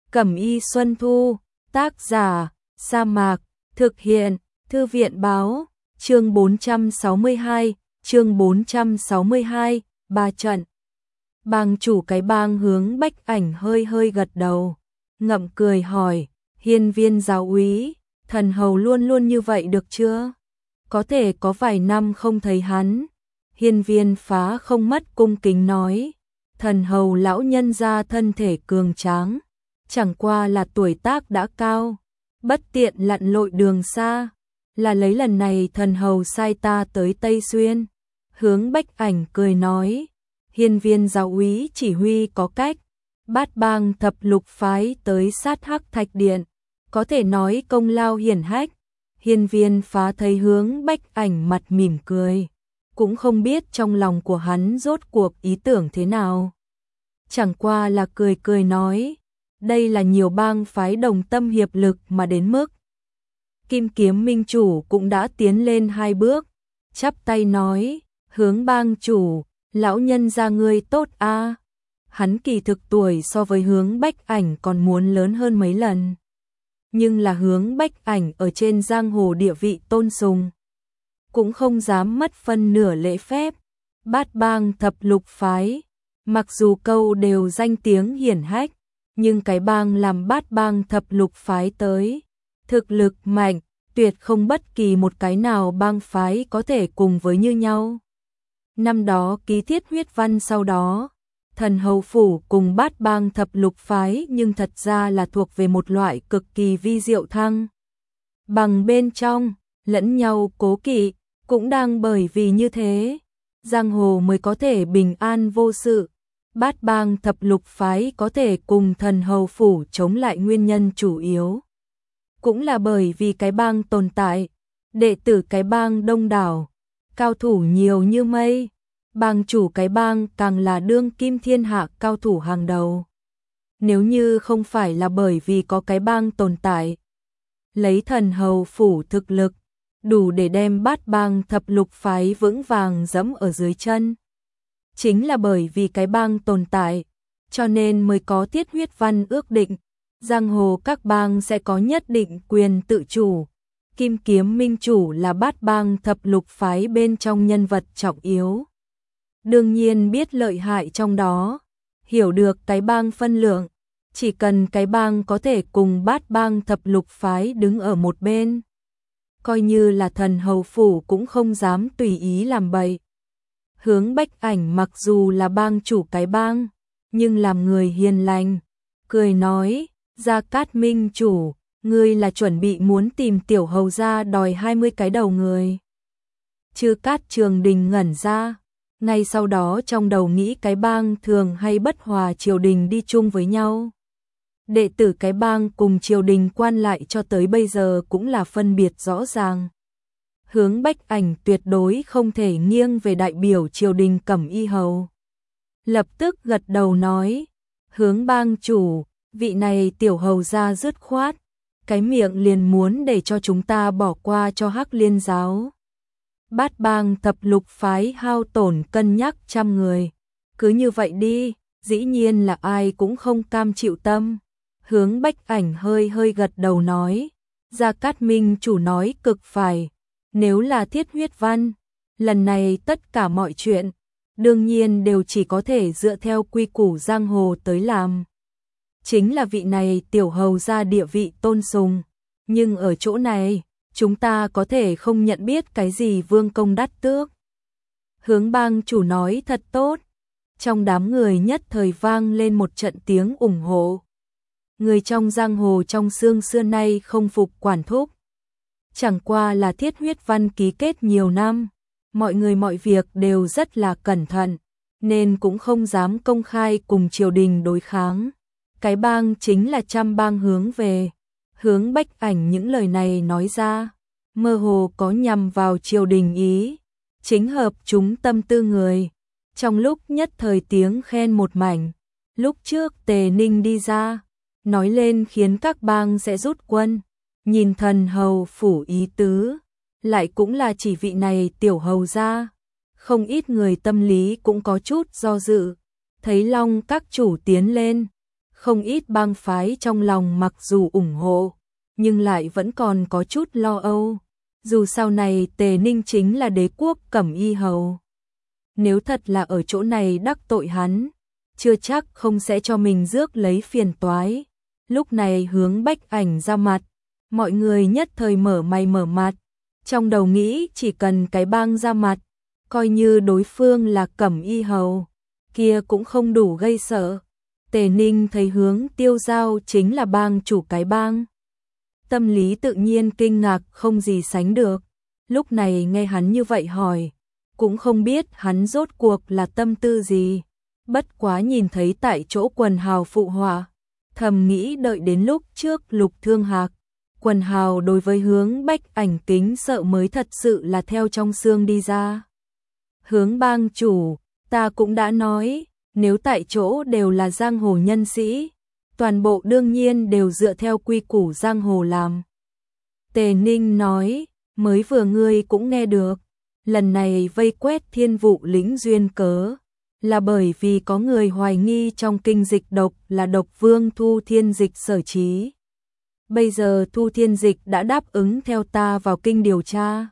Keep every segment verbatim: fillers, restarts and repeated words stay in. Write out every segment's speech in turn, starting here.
Cẩm y Xuân Thu, tác giả, Sa Mạc, thực hiện, Thư viện báo, chương bốn trăm sáu mươi hai, chương bốn trăm sáu mươi hai, ba trận. Bang chủ cái bang hướng Bách Ảnh hơi hơi gật đầu, ngậm cười hỏi, Hiên Viên giáo úy, thần hầu luôn luôn như vậy được chưa? Có thể có vài năm không thấy hắn. Hiên Viên Phá không mất cung kính nói, thần hầu lão nhân gia thân thể cường tráng, chẳng qua là tuổi tác đã cao, bất tiện lặn lội đường xa, là lấy lần này thần hầu sai ta tới Tây Xuyên. Hướng Bách Ảnh cười nói, Hiên Viên giáo úy chỉ huy có cách, bát bang thập lục phái tới sát Hắc Thạch Điện, có thể nói công lao hiển hách. Hiên Viên Phá thấy Hướng Bách Ảnh mặt mỉm cười, cũng không biết trong lòng của hắn rốt cuộc ý tưởng thế nào. Chẳng qua là cười cười nói, đây là nhiều bang phái đồng tâm hiệp lực mà đến mức Kim Kiếm Minh chủ cũng đã tiến lên hai bước, chắp tay nói, Hướng bang chủ, lão nhân gia ngươi tốt a. Hắn kỳ thực tuổi so với Hướng Bách Ảnh còn muốn lớn hơn mấy lần, nhưng là Hướng Bách Ảnh ở trên giang hồ địa vị tôn sùng, cũng không dám mất phân nửa lễ phép. Bát bang thập lục phái, mặc dù câu đều danh tiếng hiển hách, nhưng cái bang làm bát bang thập lục phái tới, thực lực mạnh, tuyệt không bất kỳ một cái nào bang phái có thể cùng với như nhau. Năm đó ký thiết huyết văn sau đó, thần hầu phủ cùng bát bang thập lục phái nhưng thật ra là thuộc về một loại cực kỳ vi diệu thăng bằng bên trong, lẫn nhau cố kỵ, cũng đang bởi vì như thế, giang hồ mới có thể bình an vô sự. Bát bang thập lục phái có thể cùng thần hầu phủ chống lại nguyên nhân chủ yếu, cũng là bởi vì cái bang tồn tại, đệ tử cái bang đông đảo, cao thủ nhiều như mây, bang chủ cái bang càng là đương kim thiên hạ cao thủ hàng đầu. Nếu như không phải là bởi vì có cái bang tồn tại, lấy thần hầu phủ thực lực, đủ để đem bát bang thập lục phái vững vàng dẫm ở dưới chân. Chính là bởi vì cái bang tồn tại, cho nên mới có thiết huyết văn ước định, giang hồ các bang sẽ có nhất định quyền tự chủ. Kim Kiếm Minh chủ là bát bang thập lục phái bên trong nhân vật trọng yếu, đương nhiên biết lợi hại trong đó, hiểu được cái bang phân lượng, chỉ cần cái bang có thể cùng bát bang thập lục phái đứng ở một bên, coi như là thần hầu phủ cũng không dám tùy ý làm bậy. Hướng Bách Ảnh mặc dù là bang chủ cái bang, nhưng làm người hiền lành, cười nói, Gia Cát Minh chủ, ngươi là chuẩn bị muốn tìm tiểu hầu gia đòi hai mươi cái đầu người. Chư Cát Trường Đình ngẩn ra, ngay sau đó trong đầu nghĩ cái bang thường hay bất hòa triều đình đi chung với nhau. Đệ tử cái bang cùng triều đình quan lại cho tới bây giờ cũng là phân biệt rõ ràng. Hướng Bách Ảnh tuyệt đối không thể nghiêng về đại biểu triều đình Cẩm Y hầu. Lập tức gật đầu nói, Hướng bang chủ, vị này tiểu hầu gia dứt khoát, cái miệng liền muốn để cho chúng ta bỏ qua cho Hắc Liên giáo. Bát bang thập lục phái hao tổn cân nhắc trăm người, cứ như vậy đi, dĩ nhiên là ai cũng không cam chịu tâm. Hướng Bách Ảnh hơi hơi gật đầu nói, Gia Cát Minh chủ nói cực phải, nếu là thiết huyết văn, lần này tất cả mọi chuyện, đương nhiên đều chỉ có thể dựa theo quy củ giang hồ tới làm. Chính là vị này tiểu hầu gia địa vị tôn sùng, nhưng ở chỗ này, chúng ta có thể không nhận biết cái gì vương công đắt tước. Hướng bang chủ nói thật tốt, trong đám người nhất thời vang lên một trận tiếng ủng hộ. Người trong giang hồ trong xương xưa nay không phục quản thúc, chẳng qua là thiết huyết văn ký kết nhiều năm, mọi người mọi việc đều rất là cẩn thận, nên cũng không dám công khai cùng triều đình đối kháng. Cái bang chính là trăm bang hướng về. Hướng Bách Ảnh những lời này nói ra, mơ hồ có nhằm vào triều đình ý, chính hợp chúng tâm tư người. Trong lúc nhất thời tiếng khen một mảnh, lúc trước Tề Ninh đi ra, nói lên khiến các bang sẽ rút quân, nhìn thần hầu phủ ý tứ, lại cũng là chỉ vị này tiểu hầu gia, không ít người tâm lý cũng có chút do dự, thấy Long các chủ tiến lên, Không ít bang phái trong lòng mặc dù ủng hộ, nhưng lại vẫn còn có chút lo âu. Dù sau này Tề Ninh chính là đế quốc Cẩm Y Hầu. Nếu thật là ở chỗ này đắc tội hắn, chưa chắc không sẽ cho mình rước lấy phiền toái. Lúc này Hướng Bách Ảnh ra mặt, mọi người nhất thời mở mày mở mặt, trong đầu nghĩ chỉ cần cái bang ra mặt, coi như đối phương là Cẩm Y Hầu, kia cũng không đủ gây sợ. Tề Ninh thấy Hướng Tiêu Giao chính là bang chủ cái bang, tâm lý tự nhiên kinh ngạc không gì sánh được. Lúc này nghe hắn như vậy hỏi, cũng không biết hắn rốt cuộc là tâm tư gì. Bất quá nhìn thấy tại chỗ quần hào phụ họa, thầm nghĩ đợi đến lúc trước Lục Thương Hạc, quần hào đối với Hướng Bách Ảnh kính sợ mới thật sự là theo trong xương đi ra. Hướng bang chủ, ta cũng đã nói, nếu tại chỗ đều là giang hồ nhân sĩ, toàn bộ đương nhiên đều dựa theo quy củ giang hồ làm. Tề Ninh nói, mới vừa ngươi cũng nghe được, lần này vây quét Thiên Vụ lĩnh duyên cớ, là bởi vì có người hoài nghi trong kinh dịch độc là độc vương Thu Thiên Dịch sở trí. Bây giờ Thu Thiên Dịch đã đáp ứng theo ta vào kinh điều tra.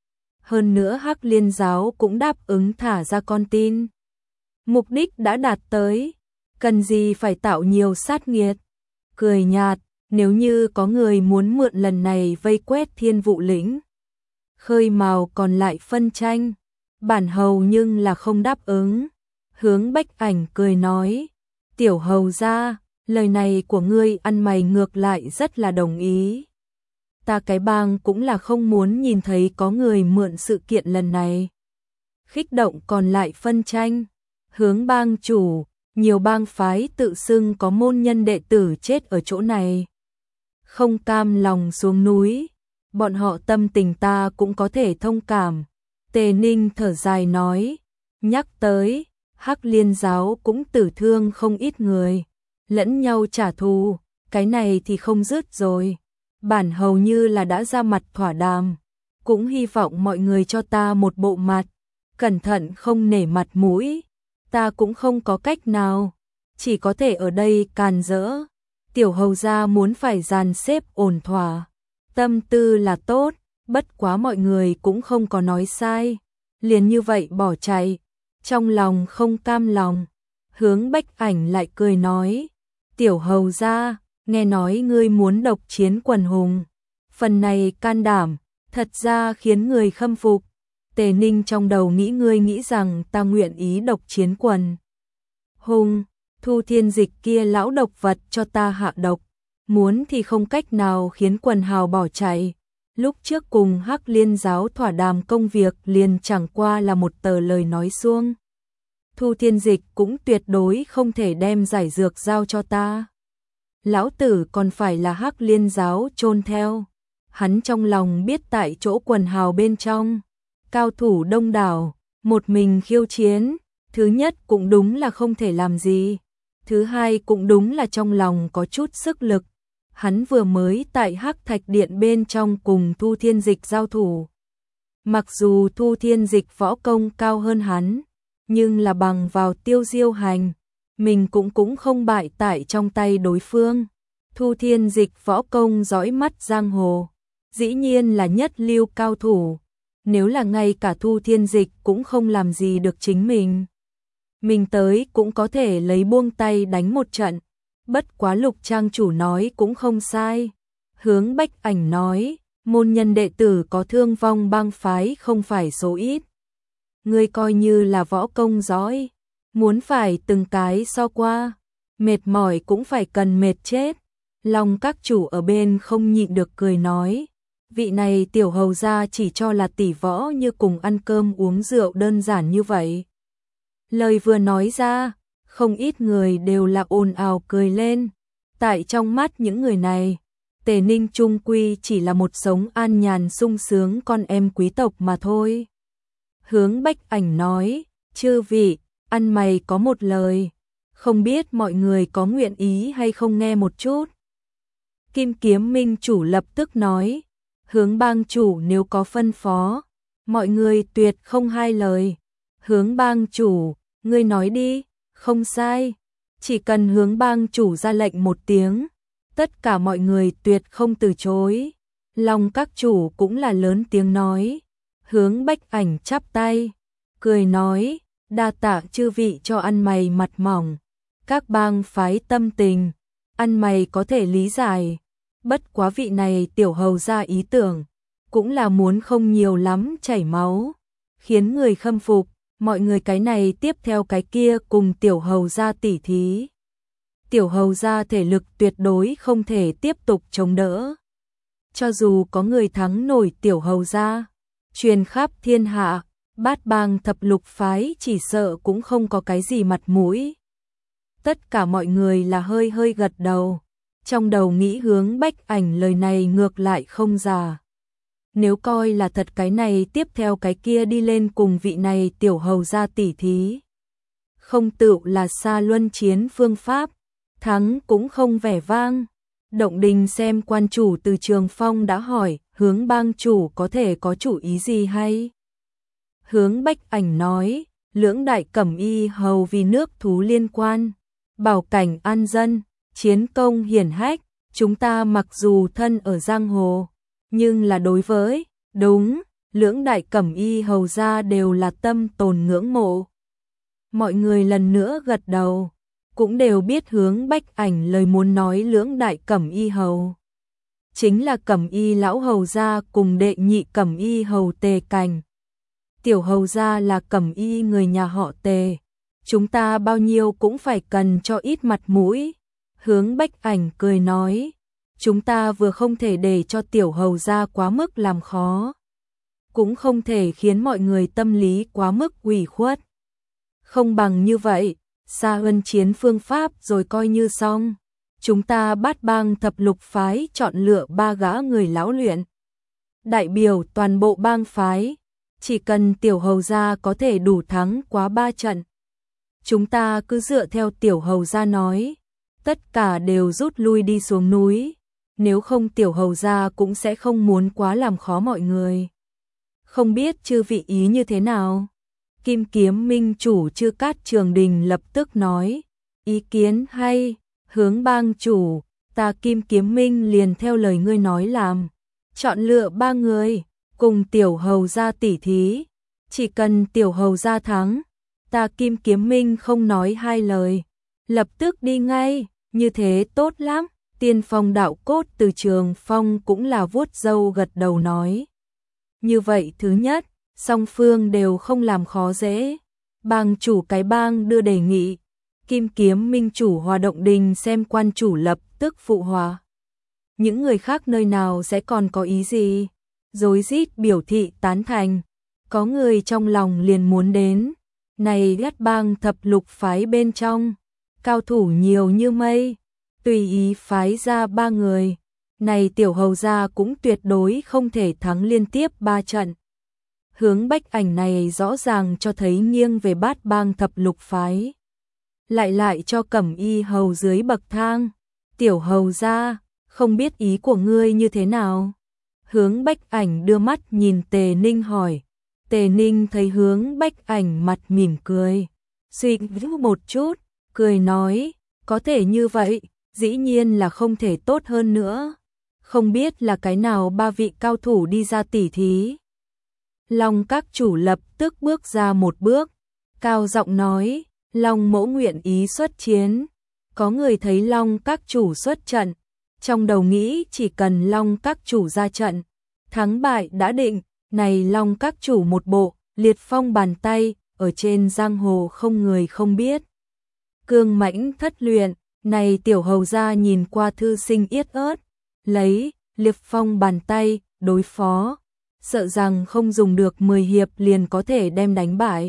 Hơn nữa Hắc Liên giáo cũng đáp ứng thả ra con tin. Mục đích đã đạt tới, cần gì phải tạo nhiều sát nghiệt. Cười nhạt, nếu như có người muốn mượn lần này vây quét Thiên Vụ lĩnh, khơi mào còn lại phân tranh, bản hầu nhưng là không đáp ứng. Hướng Bách Ảnh cười nói, tiểu hầu gia, lời này của ngươi ăn mày ngược lại rất là đồng ý. Ta cái bang cũng là không muốn nhìn thấy có người mượn sự kiện lần này khích động còn lại phân tranh. Hướng bang chủ, nhiều bang phái tự xưng có môn nhân đệ tử chết ở chỗ này, không cam lòng xuống núi, bọn họ tâm tình ta cũng có thể thông cảm. Tề Ninh thở dài nói, nhắc tới Hắc Liên giáo cũng tử thương không ít người, lẫn nhau trả thù, cái này thì không dứt rồi. Bản hầu như là đã ra mặt thỏa đàm, cũng hy vọng mọi người cho ta một bộ mặt, cẩn thận không nể mặt mũi, ta cũng không có cách nào, chỉ có thể ở đây càn rỡ. Tiểu hầu gia muốn phải dàn xếp ổn thỏa, tâm tư là tốt, bất quá mọi người cũng không có nói sai, liền như vậy bỏ chạy, trong lòng không cam lòng. Hướng Bách Ảnh lại cười nói, tiểu hầu gia, nghe nói ngươi muốn độc chiến quần hùng, phần này can đảm, thật ra khiến người khâm phục. Tề Ninh trong đầu nghĩ ngươi nghĩ rằng ta nguyện ý độc chiến quần hùng, Thu Thiên Dịch kia lão độc vật cho ta hạ độc, muốn thì không cách nào khiến quần hào bỏ chạy. Lúc trước cùng Hắc Liên giáo thỏa đàm công việc liền chẳng qua là một tờ lời nói suông. Thu Thiên Dịch cũng tuyệt đối không thể đem giải dược giao cho ta. Lão tử còn phải là Hắc Liên giáo chôn theo. Hắn trong lòng biết tại chỗ quần hào bên trong, cao thủ đông đảo, một mình khiêu chiến, thứ nhất cũng đúng là không thể làm gì, thứ hai cũng đúng là trong lòng có chút sức lực. Hắn vừa mới tại Hắc Thạch Điện bên trong cùng Thu Thiên Dịch giao thủ. Mặc dù Thu Thiên Dịch võ công cao hơn hắn, nhưng là bằng vào tiêu diêu hành, mình cũng cũng không bại tại trong tay đối phương. Thu Thiên Dịch võ công dõi mắt giang hồ, dĩ nhiên là nhất lưu cao thủ. Nếu là ngay cả Thu Thiên Dịch cũng không làm gì được chính mình, mình tới cũng có thể lấy buông tay đánh một trận. Bất quá Lục trang chủ nói cũng không sai. Hướng Bách Ảnh nói, môn nhân đệ tử có thương vong bang phái không phải số ít. Ngươi coi như là võ công giỏi, muốn phải từng cái so qua, mệt mỏi cũng phải cần mệt chết. Long các chủ ở bên không nhịn được cười nói, vị này tiểu hầu gia chỉ cho là tỷ võ như cùng ăn cơm uống rượu đơn giản như vậy. Lời vừa nói ra, không ít người đều là ồn ào cười lên. Tại trong mắt những người này, Tề Ninh trung quy chỉ là một sống an nhàn sung sướng con em quý tộc mà thôi. Hướng Bách Ảnh nói, chư vị, ăn mày có một lời, không biết mọi người có nguyện ý hay không nghe một chút. Kim Kiếm Minh chủ lập tức nói, Hướng bang chủ nếu có phân phó, mọi người tuyệt không hai lời. Hướng bang chủ, ngươi nói đi. Không sai, Chỉ cần Hướng bang chủ ra lệnh một tiếng, tất cả mọi người tuyệt không từ chối. Long các chủ cũng là lớn tiếng nói. Hướng Bách Ảnh chắp tay, cười nói, đa tạ chư vị cho ăn mày mặt mỏng. Các bang phái tâm tình, ăn mày có thể lý giải. Bất quá vị này tiểu hầu ra ý tưởng, cũng là muốn không nhiều lắm chảy máu, khiến người khâm phục. Mọi người cái này tiếp theo cái kia cùng tiểu hầu ra tỉ thí. Tiểu hầu ra thể lực tuyệt đối không thể tiếp tục chống đỡ. Cho dù có người thắng nổi tiểu hầu ra, truyền khắp thiên hạ, bát bang thập lục phái chỉ sợ cũng không có cái gì mặt mũi. Tất cả mọi người là hơi hơi gật đầu, trong đầu nghĩ Hướng Bách Ảnh lời này ngược lại không giả. Nếu coi là thật cái này tiếp theo cái kia đi lên cùng vị này tiểu hầu ra tỉ thí. Không tựu là xa luân chiến phương pháp, thắng cũng không vẻ vang. Động Đình xem quan chủ từ Trường Phong đã hỏi, Hướng bang chủ có thể có chủ ý gì hay? Hướng Bách Ảnh nói, lưỡng đại cẩm y hầu vì nước thú liên quan, bảo cảnh an dân, chiến công hiển hách, chúng ta mặc dù thân ở giang hồ, nhưng là đối với, đúng, lưỡng đại cẩm y hầu gia đều là tâm tồn ngưỡng mộ. Mọi người lần nữa gật đầu, cũng đều biết Hướng Bách Ảnh lời muốn nói lưỡng đại cẩm y hầu. Chính là cẩm y lão hầu gia cùng đệ nhị cẩm y hầu Tề Cảnh. Tiểu hầu gia là cẩm y người nhà họ Tề, chúng ta bao nhiêu cũng phải cần cho ít mặt mũi. Hướng Bách Ảnh cười nói, chúng ta vừa không thể để cho tiểu hầu gia quá mức làm khó, cũng không thể khiến mọi người tâm lý quá mức ủy khuất. Không bằng như vậy, xa ân chiến phương pháp rồi coi như xong. Chúng ta bát bang thập lục phái chọn lựa ba gã người lão luyện, đại biểu toàn bộ bang phái, chỉ cần tiểu hầu gia có thể đủ thắng quá ba trận. Chúng ta cứ dựa theo tiểu hầu gia nói, tất cả đều rút lui đi xuống núi, nếu không tiểu hầu gia cũng sẽ không muốn quá làm khó mọi người. Không biết chư vị ý như thế nào? Kim Kiếm Minh chủ Chư Cát Trường Đình lập tức nói, ý kiến hay, Hướng bang chủ, ta Kim Kiếm Minh liền theo lời ngươi nói làm, chọn lựa ba người, cùng tiểu hầu gia tỉ thí, chỉ cần tiểu hầu gia thắng, ta Kim Kiếm Minh không nói hai lời, lập tức đi ngay, như thế tốt lắm. Tiên Phong đạo cốt từ Trường Phong cũng là vuốt râu gật đầu nói. Như vậy thứ nhất, song phương đều không làm khó dễ. Bang chủ cái bang đưa đề nghị, Kim Kiếm Minh chủ Hòa Động Đình xem quan chủ lập tức phụ hòa. Những người khác nơi nào sẽ còn có ý gì? Rối rít biểu thị tán thành. Có người trong lòng liền muốn đến. Này ghét bang thập lục phái bên trong, cao thủ nhiều như mây, tùy ý phái ra ba người. Này tiểu hầu gia cũng tuyệt đối không thể thắng liên tiếp ba trận. Hướng Bách Ảnh này rõ ràng cho thấy nghiêng về bát bang thập lục phái. Lại lại cho cẩm y hầu dưới bậc thang. Tiểu hầu gia, không biết ý của ngươi như thế nào? Hướng Bách Ảnh đưa mắt nhìn Tề Ninh hỏi. Tề Ninh thấy Hướng Bách Ảnh mặt mỉm cười, suy nghĩ một chút, cười nói, có thể như vậy, dĩ nhiên là không thể tốt hơn nữa. Không biết là cái nào ba vị cao thủ đi ra tỉ thí. Long các chủ lập tức bước ra một bước, cao giọng nói, Long mẫu nguyện ý xuất chiến. Có người thấy Long các chủ xuất trận, trong đầu nghĩ chỉ cần Long các chủ ra trận, thắng bại đã định. Này Long các chủ một bộ, liệt phong bàn tay, ở trên giang hồ không người không biết. Cương mãnh thất luyện, này tiểu hầu gia nhìn qua thư sinh yết ớt, lấy, liệt phong bàn tay, đối phó, sợ rằng không dùng được mười hiệp liền có thể đem đánh bại.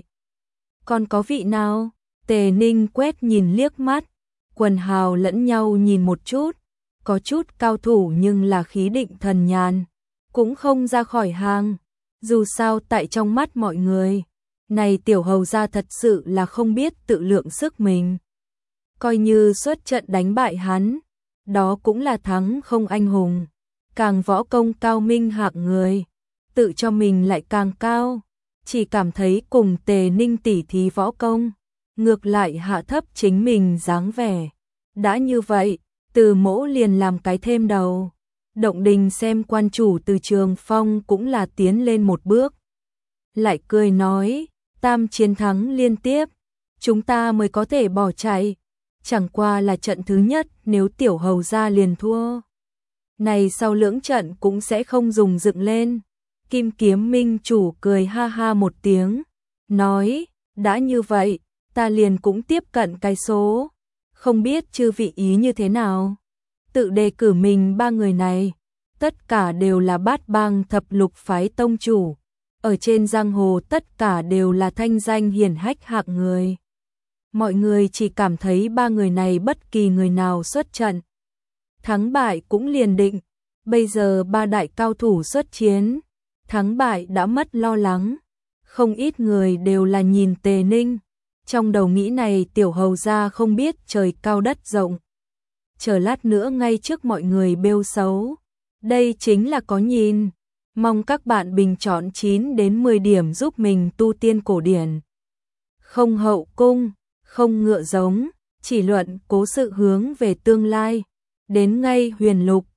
Còn có vị nào? Tề Ninh quét nhìn liếc mắt, quần hào lẫn nhau nhìn một chút, có chút cao thủ nhưng là khí định thần nhàn, cũng không ra khỏi hàng. Dù sao tại trong mắt mọi người, này tiểu hầu gia thật sự là không biết tự lượng sức mình. Coi như xuất trận đánh bại hắn, đó cũng là thắng không anh hùng. Càng võ công cao minh hạng người, tự cho mình lại càng cao. Chỉ cảm thấy cùng Tề Ninh tỉ thí võ công, ngược lại hạ thấp chính mình dáng vẻ. Đã như vậy, Từ Mỗ liền làm cái thêm đầu. Động Đình xem quan chủ Từ Trường Phong cũng là tiến lên một bước. Lại cười nói, tam chiến thắng liên tiếp, chúng ta mới có thể bỏ chạy. Chẳng qua là trận thứ nhất, nếu tiểu hầu gia liền thua, này sau lưỡng trận cũng sẽ không dùng dựng lên. Kim Kiếm Minh chủ cười ha ha một tiếng, nói, đã như vậy, ta liền cũng tiếp cận cái số, không biết chư vị ý như thế nào. Tự đề cử mình ba người này, tất cả đều là bát bang thập lục phái tông chủ, ở trên giang hồ tất cả đều là thanh danh hiển hách hạng người. Mọi người chỉ cảm thấy ba người này bất kỳ người nào xuất trận, thắng bại cũng liền định. Bây giờ ba đại cao thủ xuất chiến, thắng bại đã mất lo lắng. Không ít người đều là nhìn Tề Ninh, trong đầu nghĩ này tiểu hầu gia không biết trời cao đất rộng, chờ lát nữa ngay trước mọi người bêu xấu. Đây chính là có nhìn. Mong các bạn bình chọn chín đến mười điểm giúp mình tu tiên cổ điển. Không hậu cung, không ngựa giống, chỉ luận cố sự hướng về tương lai. Đến ngay huyền lục.